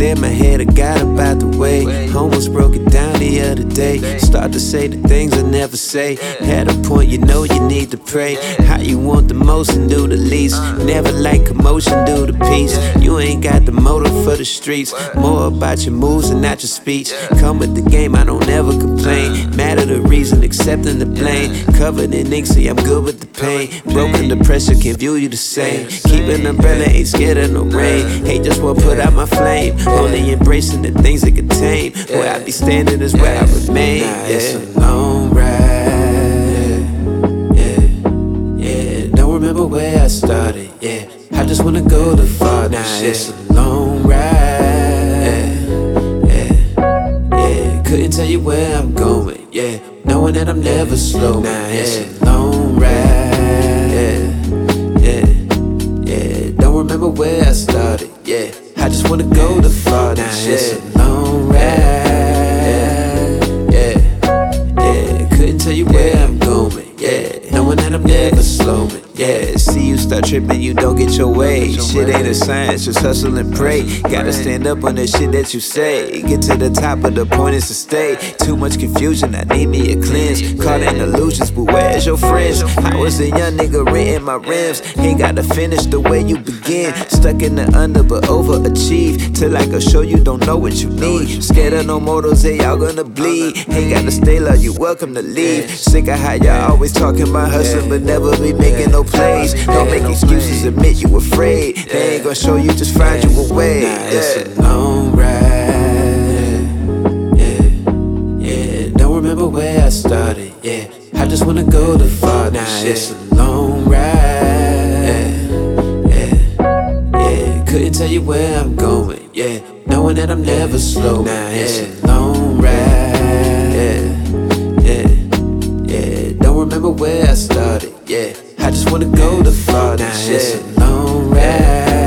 clear my head, I got up out the way. Almost broke it down the other day. Start to say the things I never say. At a point you know you need to pray. How you want the most and do the least. Never like commotion, do the peace. You ain't got the motive for the streets. More about your moves and not your speech. Come with the game, I don't ever complain. Matter the reason, accepting the blame. Covered in ink, see I'm good with the pain. Broken the pressure, can't view you the same. Keep an umbrella, ain't scared of no rain. Hate just won't put out my flame. Only embracing the things it contain. Where I be standing is where I remain. It's a long ride. Don't remember where I started. I just wanna go the farthest. It's a long ride. Couldn't tell you where I'm going. Knowing that I'm never slow. It's a long ride. Don't remember where I started. I just wanna go the farthest. It's a long ride. Couldn't tell you where I'm going. Knowing that I'm never slowing. See you start tripping, you don't get your way. Shit ain't a science, just hustle and pray. Gotta stand up on the shit that you say. Get to the top of the point is to stay. Too much confusion, I need me a cleanse. Caught in illusions, but where's your friends? I was a young nigga renting my rims. Ain't gotta finish the way you begin. Stuck in the under but overachieve. Till I can show you don't know what you need. Scared of no mortals, they y'all gonna bleed. Ain't gotta stay low, you welcome to leave. Sick of how y'all always talking about hustling but never be making no plays. Don't make excuses, admit you afraid. They ain't gonna show you, just find you a way. It's a long ride. Don't remember where I started. I just wanna go the farthest. It's a long ride. Couldn't tell you where I'm going. Knowing that I'm never slow. It's a long ride. Don't remember where I started. I just wanna go the farthest. It's a long ride.